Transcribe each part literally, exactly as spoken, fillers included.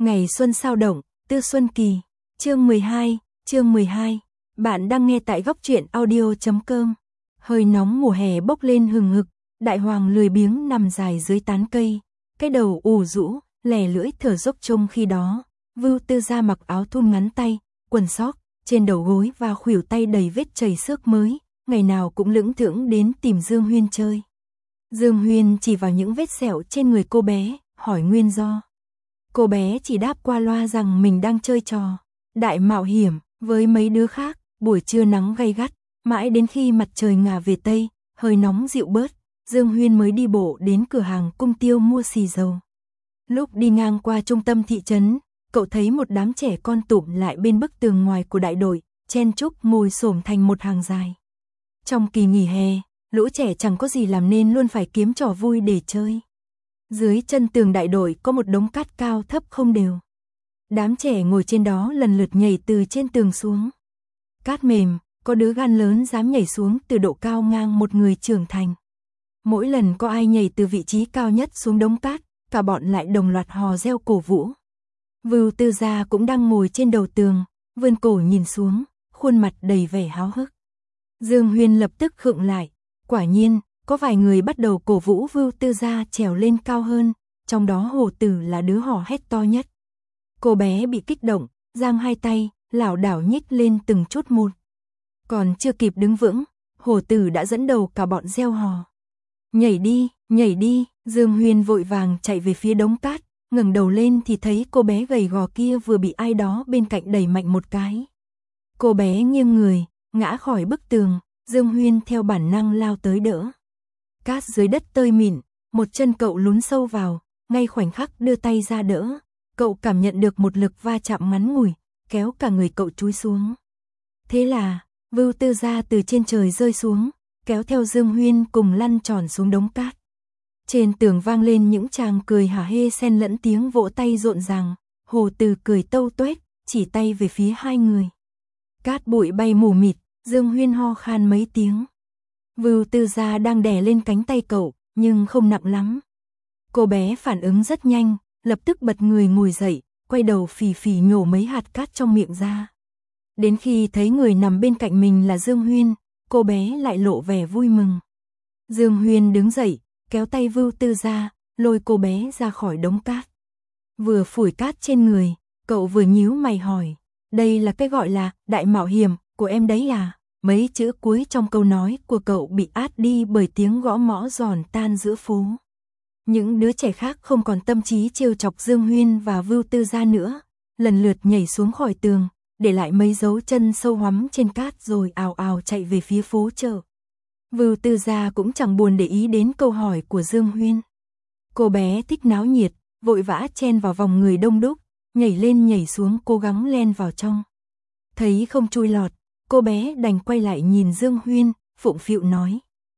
Ngày xuân sao động, Tư Xuân Kỳ, chương mười hai, chương mười hai. Bạn đang nghe tại góc truyện audio chấm com. Hơi nóng mùa hè bốc lên hừng hực, đại hoàng lười biếng nằm dài dưới tán cây, cái đầu ù rũ, lè lưỡi thở dốc trông khi đó. Vưu Tư Gia mặc áo thun ngắn tay, quần sóc, trên đầu gối và khuỷu tay đầy vết chảy xước mới, ngày nào cũng lững thững đến tìm Dương Huyên chơi. Dương Huyên chỉ vào những vết sẹo trên người cô bé, hỏi nguyên do. Cô bé chỉ đáp qua loa rằng mình đang chơi trò đại mạo hiểm với mấy đứa khác. Buổi trưa nắng gay gắt, mãi đến khi mặt trời ngả về tây, hơi nóng dịu bớt, Dương Huyên mới đi bộ đến cửa hàng Cung Tiêu mua xì dầu. Lúc đi ngang qua trung tâm thị trấn, cậu thấy một đám trẻ con tụm lại bên bức tường ngoài của đại đội, chen chúc ngồi xổm thành một hàng dài. Trong kỳ nghỉ hè, lũ trẻ chẳng có gì làm nên luôn phải kiếm trò vui để chơi. Dưới chân tường đại đội có một đống cát cao thấp không đều. Đám trẻ ngồi trên đó lần lượt nhảy từ trên tường xuống. Cát mềm, có đứa gan lớn dám nhảy xuống từ độ cao ngang một người trưởng thành. Mỗi lần có ai nhảy từ vị trí cao nhất xuống đống cát, cả bọn lại đồng loạt hò reo cổ vũ. Vưu Tư Gia cũng đang ngồi trên đầu tường, vươn cổ nhìn xuống, khuôn mặt đầy vẻ háo hức. Dương Huyên lập tức khựng lại, quả nhiên, có vài người bắt đầu cổ vũ Vưu Tư Gia trèo lên cao hơn, trong đó Hồ Tử là đứa hò hét to nhất. Cô bé bị kích động, giang hai tay, lảo đảo nhích lên từng chút một. Còn chưa kịp đứng vững, Hồ Tử đã dẫn đầu cả bọn reo hò. Nhảy đi, nhảy đi, Dương Huyên vội vàng chạy về phía đống cát, ngẩng đầu lên thì thấy cô bé gầy gò kia vừa bị ai đó bên cạnh đẩy mạnh một cái. Cô bé nghiêng người, ngã khỏi bức tường, Dương Huyên theo bản năng lao tới đỡ. Cát dưới đất tơi mịn, một chân cậu lún sâu vào, ngay khoảnh khắc đưa tay ra đỡ, cậu cảm nhận được một lực va chạm ngắn ngủi, kéo cả người cậu chúi xuống. Thế là, Vưu Tư Gia từ trên trời rơi xuống, kéo theo Dương Huyên cùng lăn tròn xuống đống cát. Trên tường vang lên những tràng cười hả hê xen lẫn tiếng vỗ tay rộn ràng, Hồ Từ cười tâu tuét, chỉ tay về phía hai người. Cát bụi bay mù mịt, Dương Huyên ho khan mấy tiếng. Vưu Tư Gia đang đè lên cánh tay cậu, nhưng không nặng lắm. Cô bé phản ứng rất nhanh, lập tức bật người ngồi dậy, quay đầu phì phì nhổ mấy hạt cát trong miệng ra. Đến khi thấy người nằm bên cạnh mình là Dương Huyên, cô bé lại lộ vẻ vui mừng. Dương Huyên đứng dậy, kéo tay Vưu Tư Gia, lôi cô bé ra khỏi đống cát. Vừa phủi cát trên người, cậu vừa nhíu mày hỏi, đây là cái gọi là đại mạo hiểm của em đấy à? Mấy chữ cuối trong câu nói của cậu bị át đi bởi tiếng gõ mõ giòn tan giữa phố. Những đứa trẻ khác không còn tâm trí trêu chọc Dương Huyên và Vưu Tư Gia nữa, lần lượt nhảy xuống khỏi tường, để lại mấy dấu chân sâu hoắm trên cát rồi ào ào chạy về phía phố chợ. Vưu Tư Gia cũng chẳng buồn để ý đến câu hỏi của Dương Huyên. Cô bé thích náo nhiệt, vội vã chen vào vòng người đông đúc, nhảy lên nhảy xuống cố gắng len vào trong. Thấy không chui lọt, cô bé đành quay lại nhìn Dương Huyên, phụng phịu nói.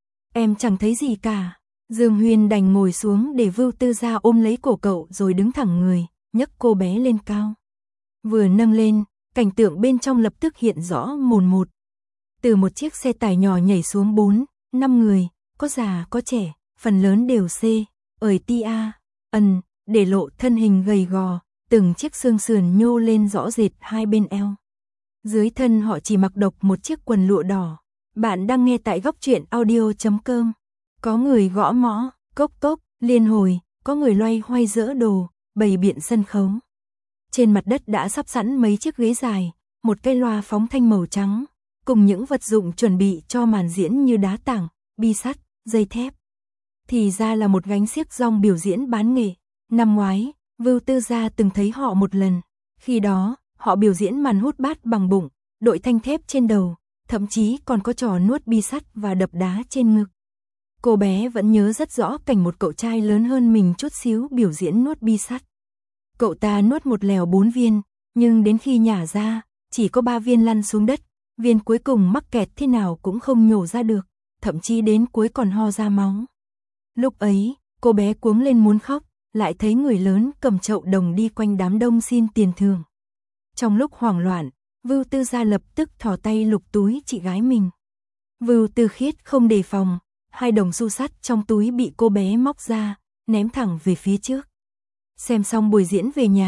Em chẳng thấy gì cả. Dương Huyên đành ngồi xuống để Vưu Tư Gia ôm lấy cổ cậu rồi đứng thẳng người, nhấc cô bé lên cao. Vừa nâng lên, cảnh tượng bên trong lập tức hiện rõ mồn một. Từ một chiếc xe tải nhỏ nhảy xuống bốn, năm người, có già có trẻ, phần lớn đều C, ời ti a, ân, để lộ thân hình gầy gò, từng chiếc xương sườn nhô lên rõ rệt hai bên eo. Dưới thân họ chỉ mặc độc một chiếc quần lụa đỏ. Bạn đang nghe tại góc truyện audio chấm com. Có người gõ mõ, cốc cốc, liên hồi, có người loay hoay dỡ đồ, bày biện sân khấu. Trên mặt đất đã sắp sẵn mấy chiếc ghế dài, một cây loa phóng thanh màu trắng, cùng những vật dụng chuẩn bị cho màn diễn như đá tảng, bi sắt, dây thép. Thì ra là một gánh xiếc rong biểu diễn bán nghệ. Năm ngoái, Vưu Tư Gia từng thấy họ một lần. Khi đó, họ biểu diễn màn hút bát bằng bụng, đội thanh thép trên đầu, thậm chí còn có trò nuốt bi sắt và đập đá trên ngực. Cô bé vẫn nhớ rất rõ cảnh một cậu trai lớn hơn mình chút xíu biểu diễn nuốt bi sắt. Cậu ta nuốt một lèo bốn viên, nhưng đến khi nhả ra, chỉ có ba viên lăn xuống đất, viên cuối cùng mắc kẹt thế nào cũng không nhổ ra được, thậm chí đến cuối còn ho ra máu. Lúc ấy, cô bé cuống lên muốn khóc, lại thấy người lớn cầm chậu đồng đi quanh đám đông xin tiền thưởng. Trong lúc hoảng loạn, Vưu Tư Gia lập tức thò tay lục túi chị gái mình. Vưu Tư Khiết không đề phòng, hai đồng xu sắt trong túi bị cô bé móc ra, ném thẳng về phía trước. Xem xong buổi diễn về nhà,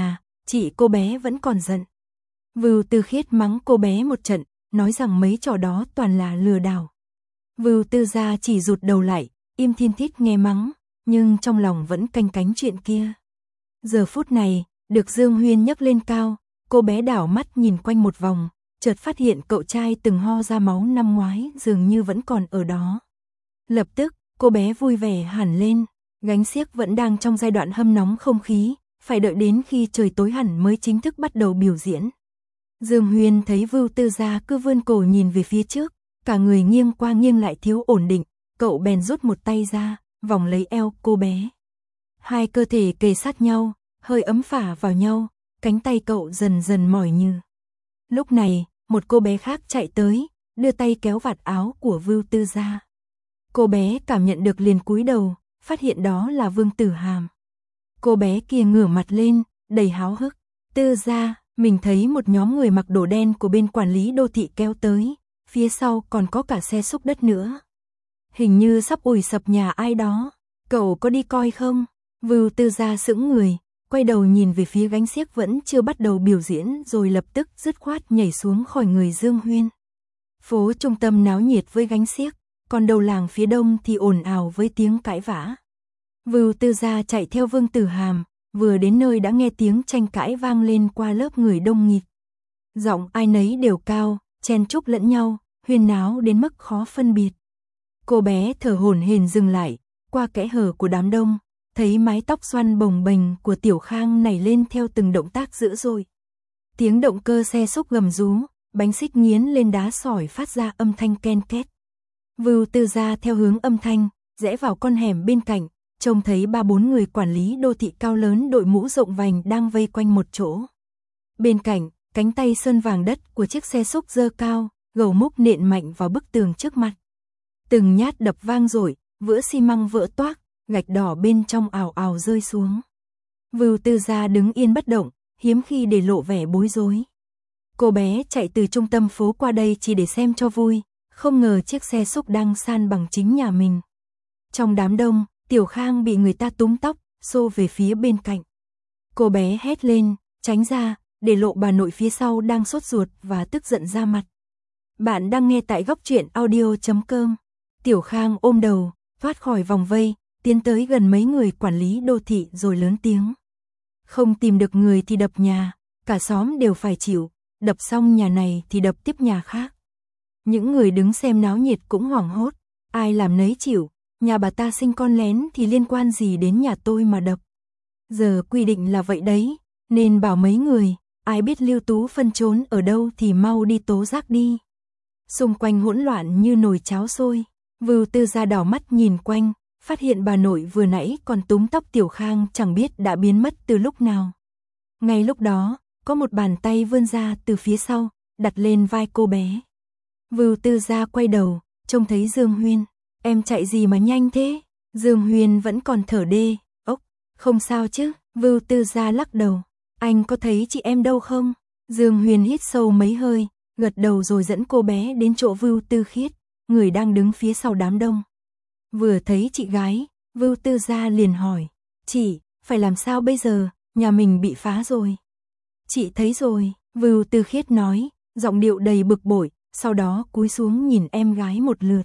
chị cô bé vẫn còn giận. Vưu Tư Khiết mắng cô bé một trận, nói rằng mấy trò đó toàn là lừa đảo. Vưu Tư gia chỉ rụt đầu lại, im thiên thít nghe mắng, nhưng trong lòng vẫn canh cánh chuyện kia. Giờ phút này, được Dương Huyên nhấc lên cao, cô bé đảo mắt nhìn quanh một vòng, chợt phát hiện cậu trai từng ho ra máu năm ngoái dường như vẫn còn ở đó. Lập tức, cô bé vui vẻ hẳn lên, gánh xiếc vẫn đang trong giai đoạn hâm nóng không khí, phải đợi đến khi trời tối hẳn mới chính thức bắt đầu biểu diễn. Dương Huyên thấy Vưu Tư gia cứ vươn cổ nhìn về phía trước, cả người nghiêng qua nghiêng lại thiếu ổn định, cậu bèn rút một tay ra, vòng lấy eo cô bé. Hai cơ thể kề sát nhau, hơi ấm phả vào nhau, cánh tay cậu dần dần mỏi như. Lúc này, một cô bé khác chạy tới, đưa tay kéo vạt áo của Vưu Tư gia. Cô bé cảm nhận được liền cúi đầu, phát hiện đó là Vương Tử Hàm. Cô bé kia ngửa mặt lên, đầy háo hức. Tư gia, mình thấy một nhóm người mặc đồ đen của bên quản lý đô thị kéo tới, phía sau còn có cả xe xúc đất nữa. Hình như sắp ủi sập nhà ai đó, cậu có đi coi không? Vưu Tư gia sững người, quay đầu nhìn về phía gánh xiếc vẫn chưa bắt đầu biểu diễn rồi lập tức dứt khoát nhảy xuống khỏi người Dương Huyên. Phố trung tâm náo nhiệt với gánh xiếc, còn đầu làng phía đông thì ồn ào với tiếng cãi vã. Vưu Tư gia chạy theo Vương Tử Hàm, vừa đến nơi đã nghe tiếng tranh cãi vang lên qua lớp người đông nghịt. Giọng ai nấy đều cao, chen chúc lẫn nhau, huyên náo đến mức khó phân biệt. Cô bé thở hổn hển dừng lại, qua kẽ hở của đám đông, thấy mái tóc xoăn bồng bềnh của Tiểu Khang nảy lên theo từng động tác dữ dội. Tiếng động cơ xe xúc gầm rú, bánh xích nghiến lên đá sỏi phát ra âm thanh ken két. Vưu Tư gia theo hướng âm thanh, rẽ vào con hẻm bên cạnh, trông thấy ba bốn người quản lý đô thị cao lớn đội mũ rộng vành đang vây quanh một chỗ. Bên cạnh, cánh tay sơn vàng đất của chiếc xe xúc giơ cao, gầu múc nện mạnh vào bức tường trước mặt. Từng nhát đập vang dội, vữa xi măng vỡ toác, gạch đỏ bên trong ào ào rơi xuống. Vưu Tư gia đứng yên bất động, hiếm khi để lộ vẻ bối rối. Cô bé chạy từ trung tâm phố qua đây chỉ để xem cho vui, không ngờ chiếc xe xúc đang san bằng chính nhà mình. Trong đám đông, Tiểu Khang bị người ta túm tóc, xô về phía bên cạnh. Cô bé hét lên, tránh ra, để lộ bà nội phía sau đang sốt ruột và tức giận ra mặt. Bạn đang nghe tại góc truyện audio chấm com. Tiểu Khang ôm đầu, thoát khỏi vòng vây, tiến tới gần mấy người quản lý đô thị rồi lớn tiếng. Không tìm được người thì đập nhà, cả xóm đều phải chịu, đập xong nhà này thì đập tiếp nhà khác. Những người đứng xem náo nhiệt cũng hoảng hốt, ai làm nấy chịu, nhà bà ta sinh con lén thì liên quan gì đến nhà tôi mà đập. Giờ quy định là vậy đấy, nên bảo mấy người, ai biết Lưu Tú Phân trốn ở đâu thì mau đi tố giác đi. Xung quanh hỗn loạn như nồi cháo sôi, Vưu Tư gia đảo mắt nhìn quanh, phát hiện bà nội vừa nãy còn túm tóc Tiểu Khang chẳng biết đã biến mất từ lúc nào. Ngay lúc đó, có một bàn tay vươn ra từ phía sau, đặt lên vai cô bé. Vưu Tư gia quay đầu, trông thấy Dương Huyên. Em chạy gì mà nhanh thế? Dương Huyên vẫn còn thở đê, ốc, không sao chứ? Vưu Tư gia lắc đầu. Anh có thấy chị em đâu không? Dương Huyên hít sâu mấy hơi, gật đầu rồi dẫn cô bé đến chỗ Vưu Tư Khiết, người đang đứng phía sau đám đông. Vừa thấy chị gái, Vưu Tư gia liền hỏi, chị, phải làm sao bây giờ, nhà mình bị phá rồi. Chị thấy rồi, Vưu Tư Khiết nói, giọng điệu đầy bực bội, sau đó cúi xuống nhìn em gái một lượt.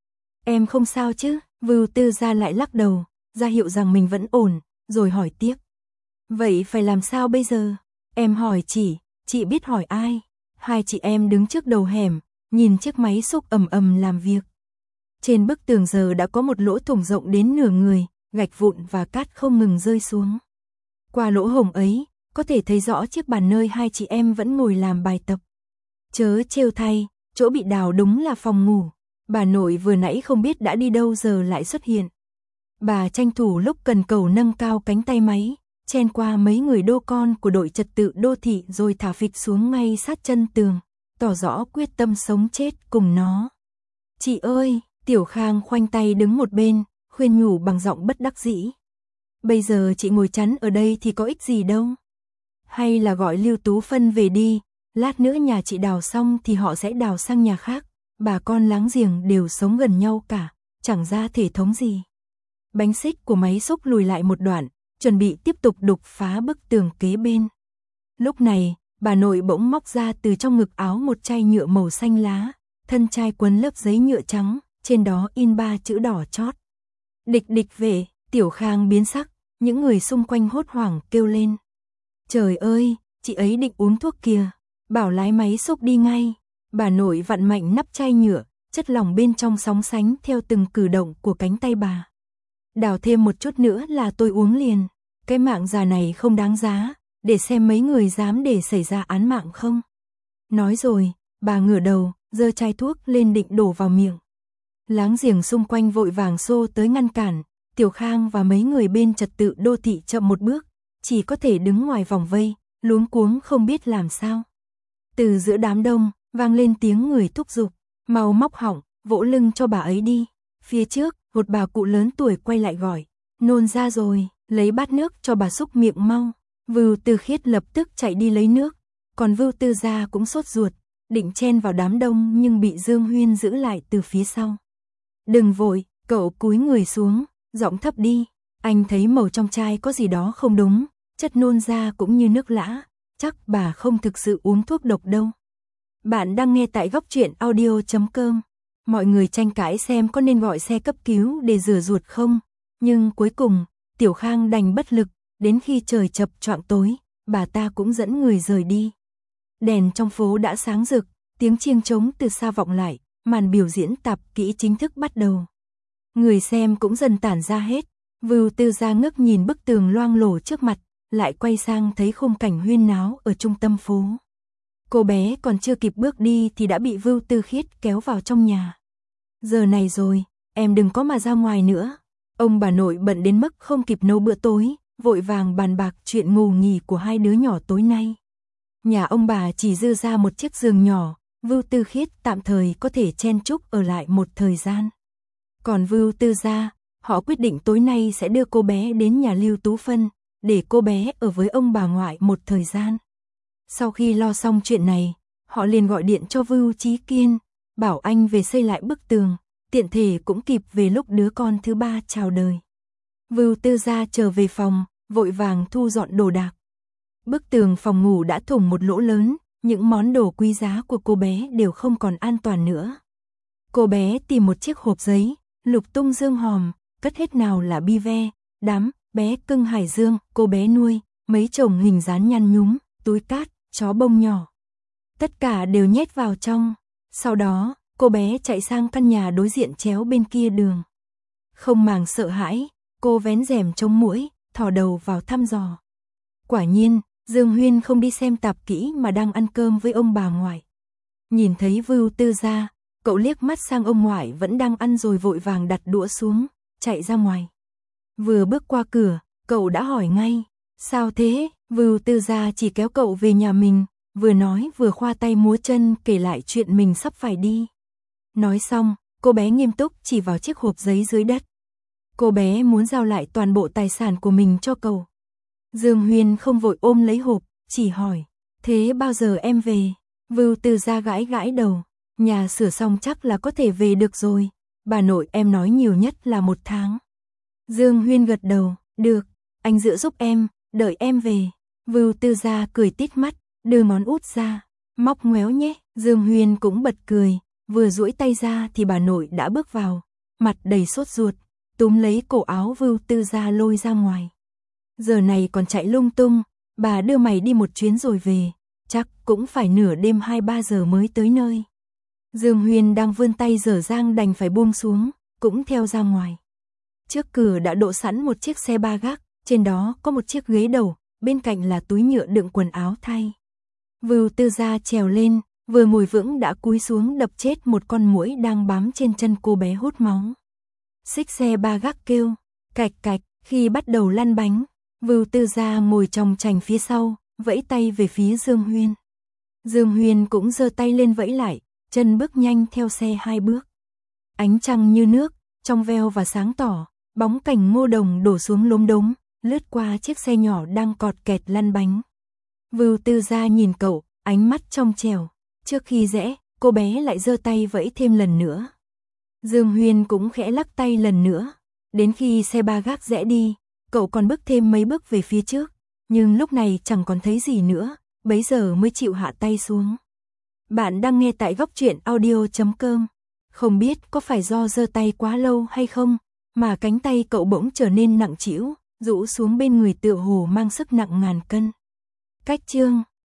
Em không sao chứ? Vưu Tư gia lại lắc đầu, ra hiệu rằng mình vẫn ổn, rồi hỏi tiếp. Vậy phải làm sao bây giờ? Em hỏi chị, chị biết hỏi ai? Hai chị em đứng trước đầu hẻm, nhìn chiếc máy xúc ầm ầm làm việc. Trên bức tường giờ đã có một lỗ thủng rộng đến nửa người, gạch vụn và cát không ngừng rơi xuống. Qua lỗ hổng ấy, có thể thấy rõ chiếc bàn nơi hai chị em vẫn ngồi làm bài tập. Chớ trêu thay, chỗ bị đào đúng là phòng ngủ. Bà nội vừa nãy không biết đã đi đâu giờ lại xuất hiện. Bà tranh thủ lúc cần cầu nâng cao cánh tay máy, chen qua mấy người đô con của đội trật tự đô thị rồi thả phịch xuống ngay sát chân tường, tỏ rõ quyết tâm sống chết cùng nó. Chị ơi, Tiểu Khang khoanh tay đứng một bên, khuyên nhủ bằng giọng bất đắc dĩ. Bây giờ chị ngồi chắn ở đây thì có ích gì đâu. Hay là gọi Lưu Tú Phân về đi, lát nữa nhà chị đào xong thì họ sẽ đào sang nhà khác. Bà con láng giềng đều sống gần nhau cả, chẳng ra thể thống gì. Bánh xích của máy xúc lùi lại một đoạn, chuẩn bị tiếp tục đục phá bức tường kế bên. Lúc này, bà nội bỗng móc ra từ trong ngực áo một chai nhựa màu xanh lá, thân chai quấn lớp giấy nhựa trắng, trên đó in ba chữ đỏ chót. Địch địch về. Tiểu Khang biến sắc, những người xung quanh hốt hoảng kêu lên. Trời ơi, chị ấy định uống thuốc kìa, bảo lái máy xúc đi ngay. Bà nội vặn mạnh nắp chai nhựa, chất lỏng bên trong sóng sánh theo từng cử động của cánh tay bà. Đào thêm một chút nữa là tôi uống liền, cái mạng già này không đáng giá, để xem mấy người dám để xảy ra án mạng không. Nói rồi, bà ngửa đầu, giơ chai thuốc lên định đổ vào miệng. Láng giềng xung quanh vội vàng xô tới ngăn cản. Tiểu Khang và mấy người bên trật tự đô thị chậm một bước, chỉ có thể đứng ngoài vòng vây, luống cuống không biết làm sao. Từ giữa đám đông, vang lên tiếng người thúc giục, mau móc họng, vỗ lưng cho bà ấy đi. Phía trước, một bà cụ lớn tuổi quay lại gọi, nôn ra rồi, lấy bát nước cho bà xúc miệng mau. Vưu Tư Khiết lập tức chạy đi lấy nước, còn Vưu Tư Gia cũng sốt ruột, định chen vào đám đông nhưng bị Dương Huyên giữ lại từ phía sau. Đừng vội, cậu cúi người xuống. Giọng thấp đi, anh thấy màu trong chai có gì đó không đúng, chất nôn ra cũng như nước lã, chắc bà không thực sự uống thuốc độc đâu. Bạn đang nghe tại góc truyện audio chấm com. Mọi người tranh cãi xem có nên gọi xe cấp cứu để rửa ruột không, nhưng cuối cùng, Tiểu Khang đành bất lực, đến khi trời chập choạng tối, bà ta cũng dẫn người rời đi. Đèn trong phố đã sáng rực, tiếng chiêng trống từ xa vọng lại, màn biểu diễn tạp kỹ chính thức bắt đầu. Người xem cũng dần tản ra hết, Vưu Tư Gia ngước nhìn bức tường loang lổ trước mặt, lại quay sang thấy khung cảnh huyên náo ở trung tâm phố. Cô bé còn chưa kịp bước đi thì đã bị Vưu Tư Khiết kéo vào trong nhà. Giờ này rồi, em đừng có mà ra ngoài nữa. Ông bà nội bận đến mức không kịp nấu bữa tối, vội vàng bàn bạc chuyện ngủ nghỉ của hai đứa nhỏ tối nay. Nhà ông bà chỉ dư ra một chiếc giường nhỏ, Vưu Tư Khiết tạm thời có thể chen chúc ở lại một thời gian. Còn Vưu Tư Gia, họ quyết định tối nay sẽ đưa cô bé đến nhà Lưu Tú Phân, để cô bé ở với ông bà ngoại một thời gian. Sau khi lo xong chuyện này, họ liền gọi điện cho Vưu Chí Kiên, bảo anh về xây lại bức tường, tiện thể cũng kịp về lúc đứa con thứ ba chào đời. Vưu Tư Gia trở về phòng, vội vàng thu dọn đồ đạc. Bức tường phòng ngủ đã thủng một lỗ lớn, những món đồ quý giá của cô bé đều không còn an toàn nữa. Cô bé tìm một chiếc hộp giấy, lục tung dương hòm, cất hết nào là bi ve, đám, bé cưng hải dương, cô bé nuôi, mấy chồng hình dán nhăn nhúm, túi cát, chó bông nhỏ. Tất cả đều nhét vào trong. Sau đó, cô bé chạy sang căn nhà đối diện chéo bên kia đường. Không màng sợ hãi, cô vén rèm chống muỗi, thò đầu vào thăm dò. Quả nhiên, Dương Huyên không đi xem tạp kỹ mà đang ăn cơm với ông bà ngoại. Nhìn thấy Vưu Tư Gia, cậu liếc mắt sang ông ngoại vẫn đang ăn rồi vội vàng đặt đũa xuống, chạy ra ngoài. Vừa bước qua cửa, cậu đã hỏi ngay, sao thế? Vưu Tư Gia chỉ kéo cậu về nhà mình, vừa nói vừa khoa tay múa chân kể lại chuyện mình sắp phải đi. Nói xong, cô bé nghiêm túc chỉ vào chiếc hộp giấy dưới đất. Cô bé muốn giao lại toàn bộ tài sản của mình cho cậu. Dương Huyên không vội ôm lấy hộp, chỉ hỏi, thế bao giờ em về? Vưu Tư Gia gãi gãi đầu, nhà sửa xong chắc là có thể về được rồi, bà nội em nói nhiều nhất là một tháng. Dương Huyên gật đầu, được, anh giữ giúp em, đợi em về. Vưu Tư Gia cười tít mắt, đưa ngón út ra, móc ngoéo nhé. Dương Huyên cũng bật cười, vừa duỗi tay ra thì bà nội đã bước vào, mặt đầy sốt ruột, túm lấy cổ áo Vưu Tư Gia lôi ra ngoài. Giờ này còn chạy lung tung, bà đưa mày đi một chuyến rồi về, chắc cũng phải nửa đêm hai ba giờ mới tới nơi. Dương Huyên đang vươn tay dở dang đành phải buông xuống, cũng theo ra ngoài. Trước cửa đã đỗ sẵn một chiếc xe ba gác, trên đó có một chiếc ghế đầu, bên cạnh là túi nhựa đựng quần áo thay. Vưu Tư Gia trèo lên, vừa ngồi vững đã cúi xuống đập chết một con muỗi đang bám trên chân cô bé hút máu. Xích xe ba gác kêu, cạch cạch, khi bắt đầu lăn bánh, Vưu Tư Gia ngồi chòng chành phía sau, vẫy tay về phía Dương Huyên. Dương Huyên cũng giơ tay lên vẫy lại, chân bước nhanh theo xe hai bước. Ánh trăng như nước, trong veo và sáng tỏ, bóng cảnh ngô đồng đổ xuống lốm đốm, lướt qua chiếc xe nhỏ đang cọt kẹt lăn bánh. Vưu Tư Gia nhìn cậu, ánh mắt trong trẻo. Trước khi rẽ, cô bé lại giơ tay vẫy thêm lần nữa. Dương Huyên cũng khẽ lắc tay lần nữa. Đến khi xe ba gác rẽ đi, cậu còn bước thêm mấy bước về phía trước, nhưng lúc này chẳng còn thấy gì nữa, bấy giờ mới chịu hạ tay xuống. Bạn đang nghe tại góc truyện audio chấm com. Không biết có phải do giơ tay quá lâu hay không, mà cánh tay cậu bỗng trở nên nặng trĩu, rũ xuống bên người tựa hồ mang sức nặng ngàn cân. Cách chương